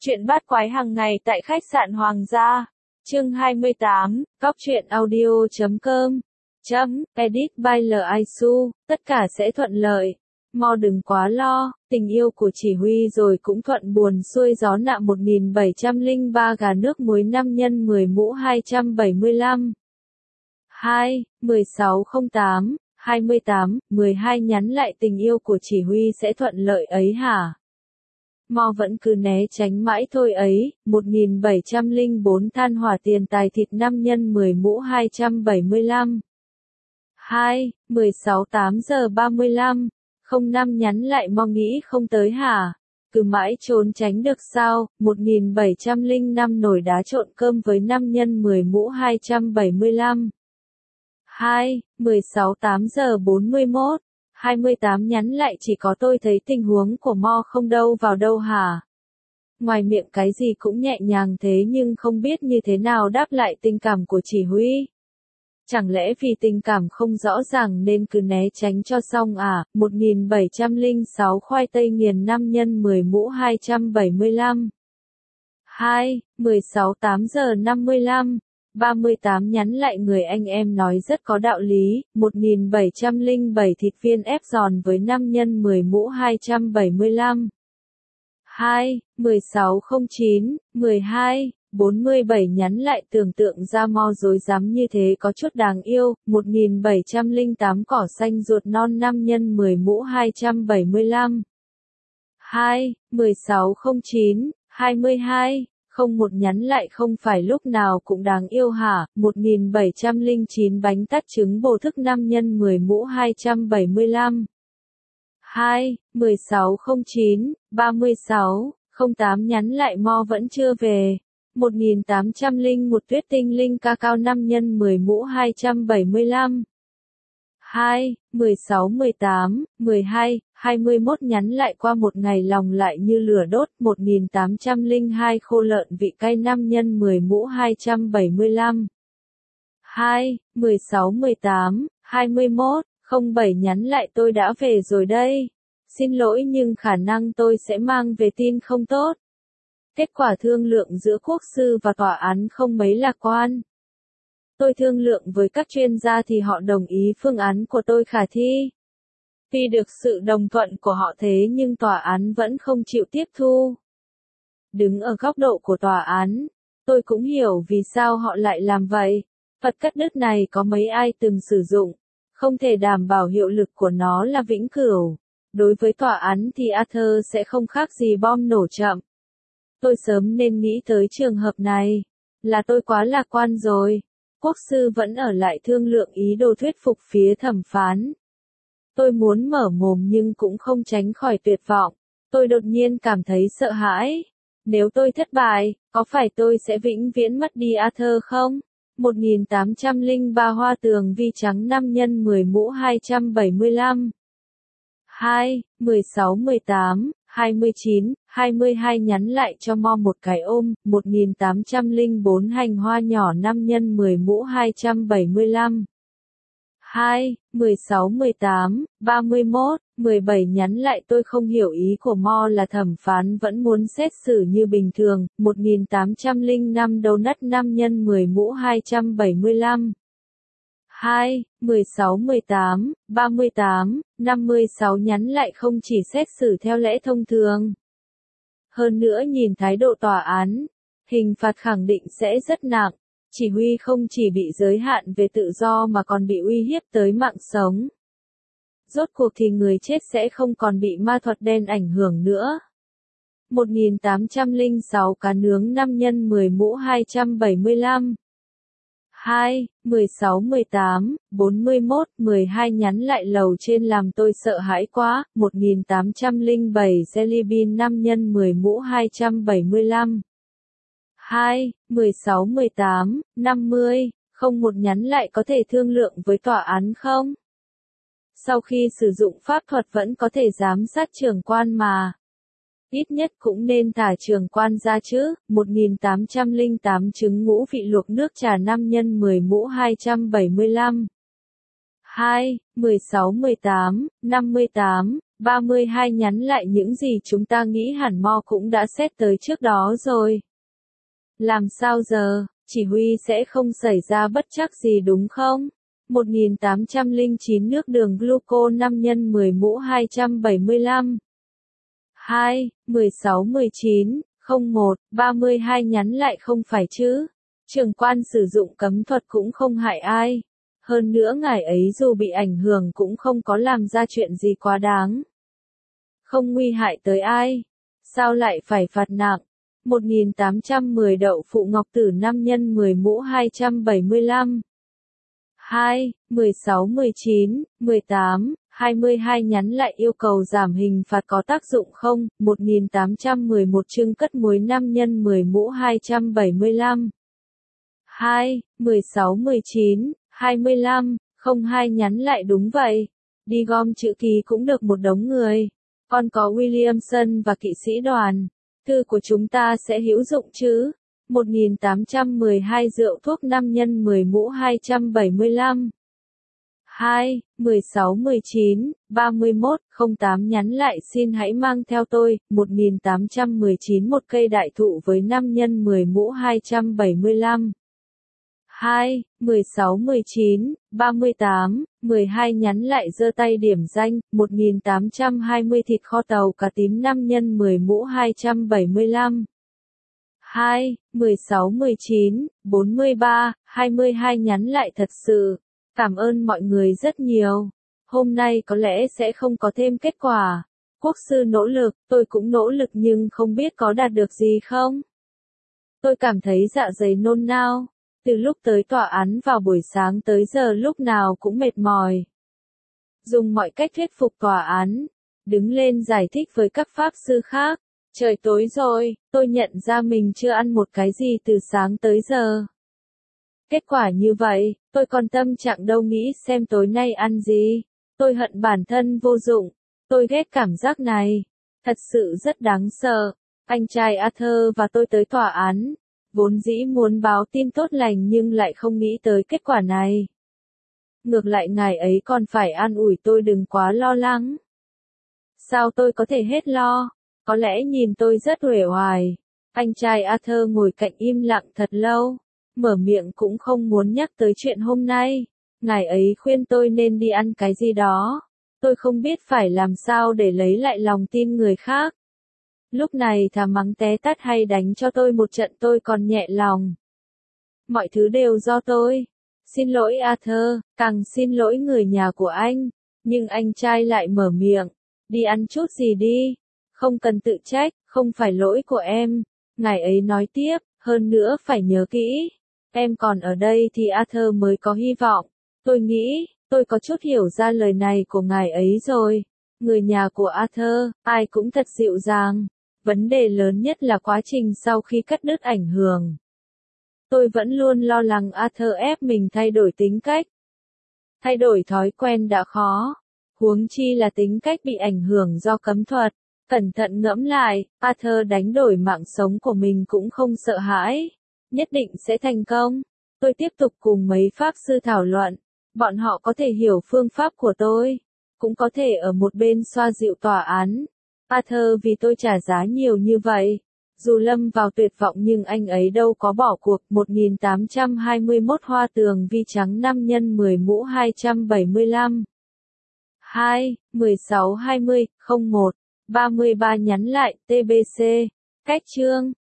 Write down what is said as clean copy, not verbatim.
Chuyện bát quái hàng ngày tại khách sạn Hoàng gia. Chương 28, Góc truyện audio.com. Edit by L.I.Su, tất cả sẽ thuận lợi. Mo đừng quá lo, tình yêu của chỉ huy rồi cũng thuận buồn xuôi gió nạ 1703 gà nước muối 5 x 10 mũ 275. 2, 1608, 28, 12 nhắn lại tình yêu của chỉ huy sẽ thuận lợi ấy hả? Mo vẫn cứ né tránh mãi thôi ấy, 1704 than hỏa tiền tài thịt 5 x 10 mũ 275. 2, 16 8 giờ 35, 05 nhắn lại Mo nghĩ không tới hả? Cứ mãi trốn tránh được sao, 1705 nồi đá trộn cơm với 5 x 10 mũ 275. 2, 16 8 giờ 41. 28 nhắn lại chỉ có tôi thấy tình huống của Mo không đâu vào đâu hả? Ngoài miệng cái gì cũng nhẹ nhàng thế nhưng không biết như thế nào đáp lại tình cảm của chỉ huy. Chẳng lẽ vì tình cảm không rõ ràng nên cứ né tránh cho xong à? 1706 khoai tây nghiền 5 x 10 mũ 275. 2, 16 8 giờ 55. 38 nhắn lại người anh em nói rất có đạo lý, 1707 thịt viên ép giòn với 5 x 10 mũ 275. 2, 1609, 12, 47 nhắn lại tưởng tượng ra Mo dối dám như thế có chút đáng yêu, 1708 cỏ xanh ruột non 5 x 10 mũ 275. 2, 1609, 22. Không một nhắn lại không phải lúc nào cũng đáng yêu hả? 1709 bánh tát trứng bồ thức 5 x 10 mũ 275. 2, 1609, 36, 08 nhắn lại Mo vẫn chưa về. 1801 tuyết tinh linh ca cao 5 x 10 mũ 275. 2, 16 18, 12, 21 nhắn lại qua một ngày lòng lại như lửa đốt 1802 khô lợn vị cay 5 x 10 mũ 275. 2, 16 18, 21, 07 nhắn lại tôi đã về rồi đây. Xin lỗi nhưng khả năng tôi sẽ mang về tin không tốt. Kết quả thương lượng giữa quốc sư và tòa án không mấy lạc quan. Tôi thương lượng với các chuyên gia thì họ đồng ý phương án của tôi khả thi. Vì được sự đồng thuận của họ thế nhưng tòa án vẫn không chịu tiếp thu. Đứng ở góc độ của tòa án, tôi cũng hiểu vì sao họ lại làm vậy. Vật cắt đứt này có mấy ai từng sử dụng, không thể đảm bảo hiệu lực của nó là vĩnh cửu. Đối với tòa án thì Arthur sẽ không khác gì bom nổ chậm. Tôi sớm nên nghĩ tới trường hợp này. Là tôi quá lạc quan rồi. Quốc sư vẫn ở lại thương lượng ý đồ thuyết phục phía thẩm phán. Tôi muốn mở mồm nhưng cũng không tránh khỏi tuyệt vọng. Tôi đột nhiên cảm thấy sợ hãi. Nếu tôi thất bại, có phải tôi sẽ vĩnh viễn mất đi Arthur không? 1803 hoa tường vi trắng 5 x 10 mũ 275. 2, 16 18, 29, 22 nhắn lại cho Mo một cái ôm, 1804 hành hoa nhỏ 5 x 10 mũ 275. 2, 16 18, 31, 17 nhắn lại tôi không hiểu ý của Mo là thẩm phán vẫn muốn xét xử như bình thường, 1805 donut 5 x 10 mũ 275. 2, 16 18, 38, 56 nhắn lại không chỉ xét xử theo lẽ thông thường. Hơn nữa nhìn thái độ tòa án, hình phạt khẳng định sẽ rất nặng. Chỉ huy không chỉ bị giới hạn về tự do mà còn bị uy hiếp tới mạng sống. Rốt cuộc thì người chết sẽ không còn bị ma thuật đen ảnh hưởng nữa. 1806 cá nướng 5 x 10 mũ 275. 2, 16 18, 41, 12 nhắn lại lầu trên làm tôi sợ hãi quá, 1807 jelly bean 5 x 10 mũ 275. 2, 16 18, 50, không một nhắn lại có thể thương lượng với tòa án không? Sau khi sử dụng pháp thuật vẫn có thể giám sát trưởng quan mà. Ít nhất cũng nên thả trưởng quan ra chứ, 1808 trứng ngũ vị luộc nước trà 5 x 10 mũ 275. 2, 16 18, 58, 32 nhắn lại những gì chúng ta nghĩ hẳn Mo cũng đã xét tới trước đó rồi. Làm sao giờ, chỉ huy sẽ không xảy ra bất trắc gì đúng không? 1809 nước đường gluco 5 x 10 mũ 275. 2, 16 19, 01, 32 nhắn lại không phải chứ. Trưởng quan sử dụng cấm thuật cũng không hại ai. Hơn nữa ngài ấy dù bị ảnh hưởng cũng không có làm ra chuyện gì quá đáng. Không nguy hại tới ai. Sao lại phải phạt nặng? 1810 đậu phụ ngọc tử 5 x 10 mũ 275. 2, 16 19, 18, 22 nhắn lại yêu cầu giảm hình phạt có tác dụng không? 1811 trưng cất muối 5 x 10 mũ 275. 2, 16 19, 25, 02 nhắn lại đúng vậy. Đi gom chữ ký cũng được một đống người. Còn có Williamson và kỵ sĩ đoàn. Thư của chúng ta sẽ hữu dụng chứ? 1812 rượu thuốc 5 x 10 mũ 275. 2, 16 19, 31, 08 nhắn lại xin hãy mang theo tôi, 1819 một cây đại thụ với 5 x 10 mũ 275. 2, 16 19, 38, 12 nhắn lại giơ tay điểm danh, 1820 thịt kho tàu cá tím 5 x 10 mũ 275. 2, 16 19, 43, 22 nhắn lại thật sự. Cảm ơn mọi người rất nhiều. Hôm nay có lẽ sẽ không có thêm kết quả. Quốc sư nỗ lực, tôi cũng nỗ lực nhưng không biết có đạt được gì không. Tôi cảm thấy dạ dày nôn nao. Từ lúc tới tòa án vào buổi sáng tới giờ lúc nào cũng mệt mỏi. Dùng mọi cách thuyết phục tòa án. Đứng lên giải thích với các pháp sư khác. Trời tối rồi, tôi nhận ra mình chưa ăn một cái gì từ sáng tới giờ. Kết quả như vậy, tôi còn tâm trạng đâu nghĩ xem tối nay ăn gì. Tôi hận bản thân vô dụng. Tôi ghét cảm giác này. Thật sự rất đáng sợ. Anh trai Arthur và tôi tới tòa án. Vốn dĩ muốn báo tin tốt lành nhưng lại không nghĩ tới kết quả này. Ngược lại ngài ấy còn phải an ủi tôi đừng quá lo lắng. Sao tôi có thể hết lo? Có lẽ nhìn tôi rất uể oải. Anh trai Arthur ngồi cạnh im lặng thật lâu. Mở miệng cũng không muốn nhắc tới chuyện hôm nay. Ngài ấy khuyên tôi nên đi ăn cái gì đó. Tôi không biết phải làm sao để lấy lại lòng tin người khác. Lúc này thà mắng té tát hay đánh cho tôi một trận tôi còn nhẹ lòng. Mọi thứ đều do tôi. Xin lỗi Arthur, càng xin lỗi người nhà của anh. Nhưng anh trai lại mở miệng. Đi ăn chút gì đi. Không cần tự trách, không phải lỗi của em. Ngài ấy nói tiếp, hơn nữa phải nhớ kỹ. Em còn ở đây thì Arthur mới có hy vọng. Tôi nghĩ, tôi có chút hiểu ra lời này của ngài ấy rồi. Người nhà của Arthur, ai cũng thật dịu dàng. Vấn đề lớn nhất là quá trình sau khi cắt đứt ảnh hưởng. Tôi vẫn luôn lo lắng Arthur ép mình thay đổi tính cách. Thay đổi thói quen đã khó. Huống chi là tính cách bị ảnh hưởng do cấm thuật. Cẩn thận ngẫm lại, Arthur đánh đổi mạng sống của mình cũng không sợ hãi. Nhất định sẽ thành công. Tôi tiếp tục cùng mấy pháp sư thảo luận. Bọn họ có thể hiểu phương pháp của tôi. Cũng có thể ở một bên xoa dịu tòa án. Arthur vì tôi trả giá nhiều như vậy. Dù lâm vào tuyệt vọng nhưng anh ấy đâu có bỏ cuộc. 1821 hoa tường vi trắng 5 x 10 mũ 275. 2, 16 20, 01, 33 nhắn lại, TBC. Cách chương.